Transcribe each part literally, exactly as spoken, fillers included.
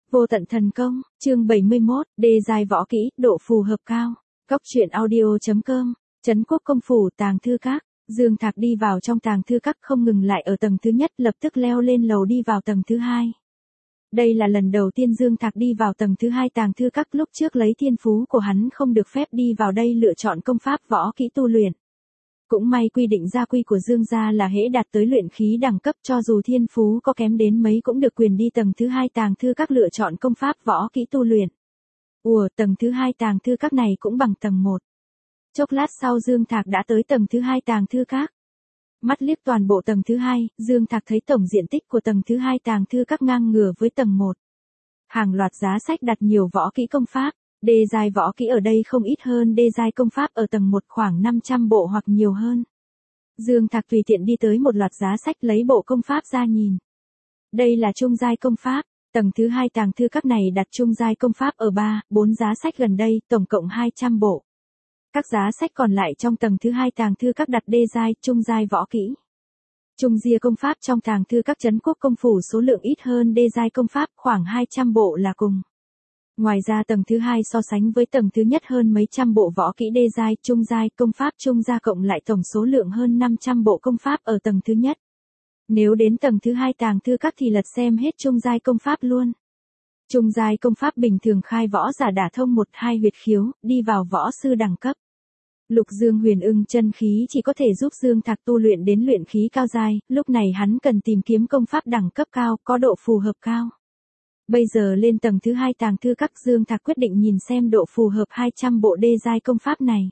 Vô tận thần công, chương bảy mươi mốt, đề giai võ kỹ, độ phù hợp cao. Góc truyện audio.com, Trấn Quốc công phủ tàng thư các. Dương Thạc đi vào trong tàng thư các không ngừng lại ở tầng thứ nhất, lập tức leo lên lầu đi vào tầng thứ hai. Đây là lần đầu tiên Dương Thạc đi vào tầng thứ hai tàng thư các, lúc trước lấy thiên phú của hắn không được phép đi vào đây lựa chọn công pháp võ kỹ tu luyện. Cũng may quy định gia quy của Dương gia là hễ đạt tới luyện khí đẳng cấp, cho dù thiên phú có kém đến mấy cũng được quyền đi tầng thứ hai tàng thư các lựa chọn công pháp võ kỹ tu luyện. Ủa, tầng thứ hai tàng thư các này cũng bằng tầng một. Chốc lát sau Dương Thạc đã tới tầng thứ hai tàng thư các. Mắt liếc toàn bộ tầng thứ hai, Dương Thạc thấy tổng diện tích của tầng thứ hai tàng thư các ngang ngửa với tầng một. Hàng loạt giá sách đặt nhiều võ kỹ công pháp. Đề giai võ kỹ ở đây không ít hơn đề giai công pháp ở tầng một khoảng năm trăm bộ hoặc nhiều hơn. Dương Thạc tùy tiện đi tới một loạt giá sách lấy bộ công pháp ra nhìn. Đây là trung giai công pháp, tầng thứ hai tàng thư các này đặt trung giai công pháp ở ba, bốn giá sách gần đây, tổng cộng hai trăm bộ. Các giá sách còn lại trong tầng thứ hai tàng thư các đặt đề giai, trung giai võ kỹ. Trung gia công pháp trong tàng thư các Trấn Quốc công phủ số lượng ít hơn đề giai công pháp khoảng hai trăm bộ là cùng. Ngoài ra tầng thứ hai so sánh với tầng thứ nhất hơn mấy trăm bộ võ kỹ đề giai, trung giai công pháp trung gia cộng lại tổng số lượng hơn năm trăm bộ công pháp ở tầng thứ nhất. Nếu đến tầng thứ hai tàng thư các thì lật xem hết trung giai công pháp luôn. Trung giai công pháp bình thường khai võ giả đả thông một hai huyệt khiếu, đi vào võ sư đẳng cấp. Lục Dương Huyền Ưng chân khí chỉ có thể giúp Dương Thạc tu luyện đến luyện khí cao giai, lúc này hắn cần tìm kiếm công pháp đẳng cấp cao, có độ phù hợp cao. Bây giờ lên tầng thứ hai tàng thư các, Dương Thạc quyết định nhìn xem độ phù hợp hai trăm bộ đề giai công pháp này.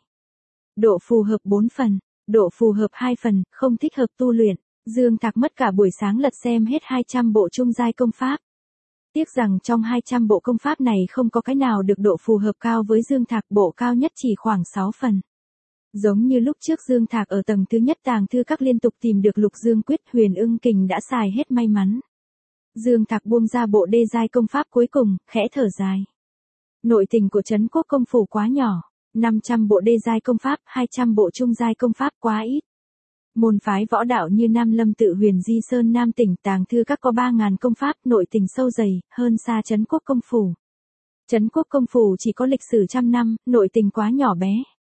Độ phù hợp bốn phần, độ phù hợp hai phần, không thích hợp tu luyện. Dương Thạc mất cả buổi sáng lật xem hết hai trăm bộ trung giai công pháp. Tiếc rằng trong hai trăm bộ công pháp này không có cái nào được độ phù hợp cao với Dương Thạc, bộ cao nhất chỉ khoảng sáu phần. Giống như lúc trước Dương Thạc ở tầng thứ nhất tàng thư các liên tục tìm được Lục Dương Quyết, Huyền Ưng Kình đã xài hết may mắn. Dương Thạc buông ra bộ đề giai công pháp cuối cùng, khẽ thở dài. Nội tình của Trấn Quốc công phủ quá nhỏ, năm trăm bộ đề giai công pháp, hai trăm bộ trung giai công pháp quá ít. Môn phái võ đạo như Nam Lâm Tự, Huyền Di Sơn Nam tỉnh tàng thư các có ba nghìn công pháp, nội tình sâu dày, hơn xa Trấn Quốc công phủ. Trấn Quốc công phủ chỉ có lịch sử trăm năm, nội tình quá nhỏ bé.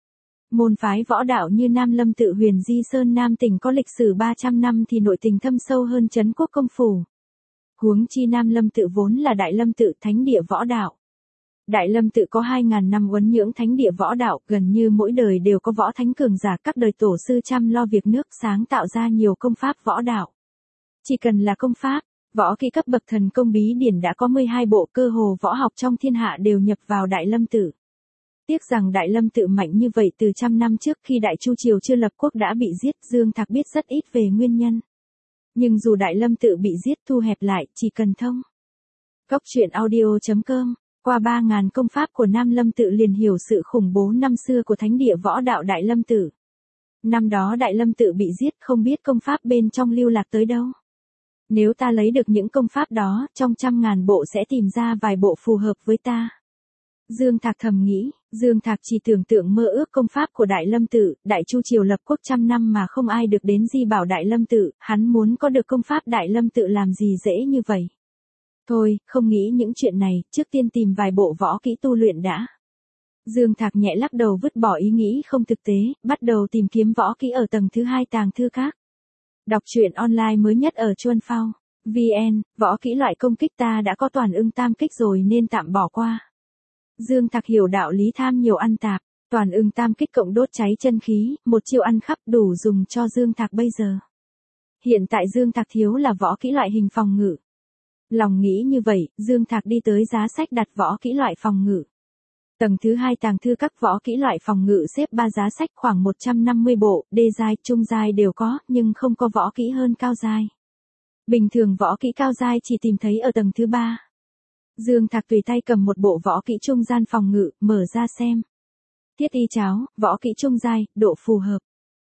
Môn phái võ đạo như Nam Lâm Tự, Huyền Di Sơn Nam tỉnh có lịch sử ba trăm năm thì nội tình thâm sâu hơn Trấn Quốc công phủ. Huống chi Nam Lâm Tự vốn là Đại Lâm Tự, thánh địa võ đạo. Đại Lâm Tự có hai nghìn năm uốn nhưỡng thánh địa võ đạo, gần như mỗi đời đều có võ thánh cường giả, các đời tổ sư chăm lo việc nước, sáng tạo ra nhiều công pháp võ đạo. Chỉ cần là công pháp, võ kỹ cấp bậc thần công bí điển đã có mười hai bộ, cơ hồ võ học trong thiên hạ đều nhập vào Đại Lâm Tự. Tiếc rằng Đại Lâm Tự mạnh như vậy từ trăm năm trước khi Đại Chu Triều chưa lập quốc đã bị giết, Dương Thạc biết rất ít về nguyên nhân. Nhưng dù Đại Lâm Tự bị giết thu hẹp lại, chỉ cần thông. Góc truyện audio.com, qua ba nghìn công pháp của Nam Lâm Tự liền hiểu sự khủng bố năm xưa của thánh địa võ đạo Đại Lâm Tự. Năm đó Đại Lâm Tự bị giết, không biết công pháp bên trong lưu lạc tới đâu. Nếu ta lấy được những công pháp đó, trong trăm ngàn bộ sẽ tìm ra vài bộ phù hợp với ta. Dương Thạc thầm nghĩ, Dương Thạc chỉ tưởng tượng mơ ước công pháp của Đại Lâm Tự, Đại Chu Triều lập quốc trăm năm mà không ai được đến di bảo Đại Lâm Tự, hắn muốn có được công pháp Đại Lâm Tự làm gì dễ như vậy. Thôi, không nghĩ những chuyện này, trước tiên tìm vài bộ võ kỹ tu luyện đã. Dương Thạc nhẹ lắc đầu vứt bỏ ý nghĩ không thực tế, bắt đầu tìm kiếm võ kỹ ở tầng thứ hai tàng thư các. Đọc truyện online mới nhất ở Chuan Phao, vê en, võ kỹ loại công kích ta đã có toàn ưng tam kích rồi nên tạm bỏ qua. Dương Thạc hiểu đạo lý tham nhiều ăn tạp, toàn ưng tam kích cộng đốt cháy chân khí, một chiêu ăn khắp đủ dùng cho Dương Thạc bây giờ. Hiện tại Dương Thạc thiếu là võ kỹ loại hình phòng ngự. Lòng nghĩ như vậy, Dương Thạc đi tới giá sách đặt võ kỹ loại phòng ngự. Tầng thứ hai tàng thư các võ kỹ loại phòng ngự xếp ba giá sách khoảng một trăm năm mươi bộ, đề giai, trung giai đều có, nhưng không có võ kỹ hơn cao giai. Bình thường võ kỹ cao giai chỉ tìm thấy ở tầng thứ ba. Dương Thạc tùy tay cầm một bộ võ kỹ trung gian phòng ngự, mở ra xem. Thiết y cháo, võ kỹ trung giai, độ phù hợp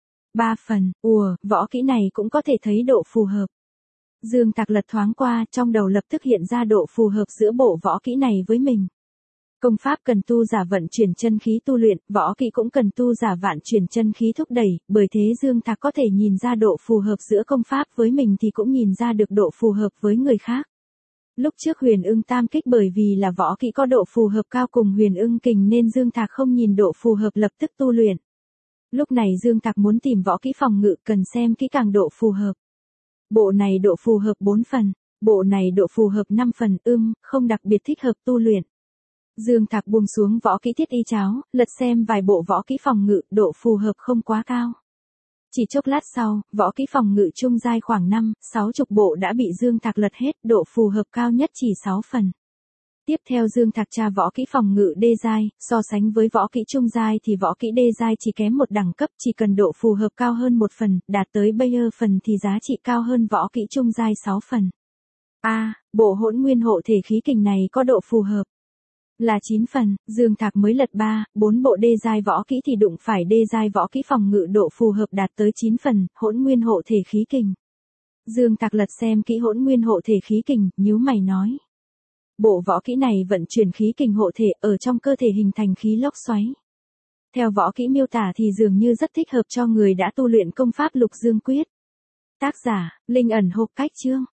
ba phần, ùa, võ kỹ này cũng có thể thấy độ phù hợp. Dương Thạc lật thoáng qua, trong đầu lập tức hiện ra độ phù hợp giữa bộ võ kỹ này với mình. Công pháp cần tu giả vận chuyển chân khí tu luyện, võ kỹ cũng cần tu giả vạn chuyển chân khí thúc đẩy, bởi thế Dương Thạc có thể nhìn ra độ phù hợp giữa công pháp với mình thì cũng nhìn ra được độ phù hợp với người khác. Lúc trước Huyền Ưng Tam Kích bởi vì là võ kỹ có độ phù hợp cao cùng Huyền Ưng Kình nên Dương Thạc không nhìn độ phù hợp lập tức tu luyện. Lúc này Dương Thạc muốn tìm võ kỹ phòng ngự cần xem kỹ càng độ phù hợp. Bộ này độ phù hợp bốn phần, bộ này độ phù hợp năm phần, ưm, không đặc biệt thích hợp tu luyện. Dương Thạc buông xuống võ kỹ thiết y cháo, lật xem vài bộ võ kỹ phòng ngự, độ phù hợp không quá cao. Chỉ chốc lát sau, võ kỹ phòng ngự trung giai khoảng năm, sáu chục bộ đã bị Dương Thạc lật hết, độ phù hợp cao nhất chỉ sáu phần. Tiếp theo Dương Thạc tra võ kỹ phòng ngự đê giai, so sánh với võ kỹ trung giai thì võ kỹ đê giai chỉ kém một đẳng cấp, chỉ cần độ phù hợp cao hơn một phần, đạt tới Bayer phần thì giá trị cao hơn võ kỹ trung giai sáu phần. A, à, bộ Hỗn Nguyên Hộ Thể Khí Kình này có độ phù hợp là chín phần, Dương Thạc mới lật ba, bốn bộ đê giai võ kỹ thì đụng phải đê giai võ kỹ phòng ngự độ phù hợp đạt tới chín phần, Hỗn Nguyên Hộ Thể Khí Kình. Dương Thạc lật xem kỹ Hỗn Nguyên Hộ Thể Khí Kình, nhíu mày nói: bộ võ kỹ này vận chuyển khí kình hộ thể ở trong cơ thể hình thành khí lốc xoáy. Theo võ kỹ miêu tả thì dường như rất thích hợp cho người đã tu luyện công pháp Lục Dương Quyết. Tác giả, Linh ẩn hộp cách chương.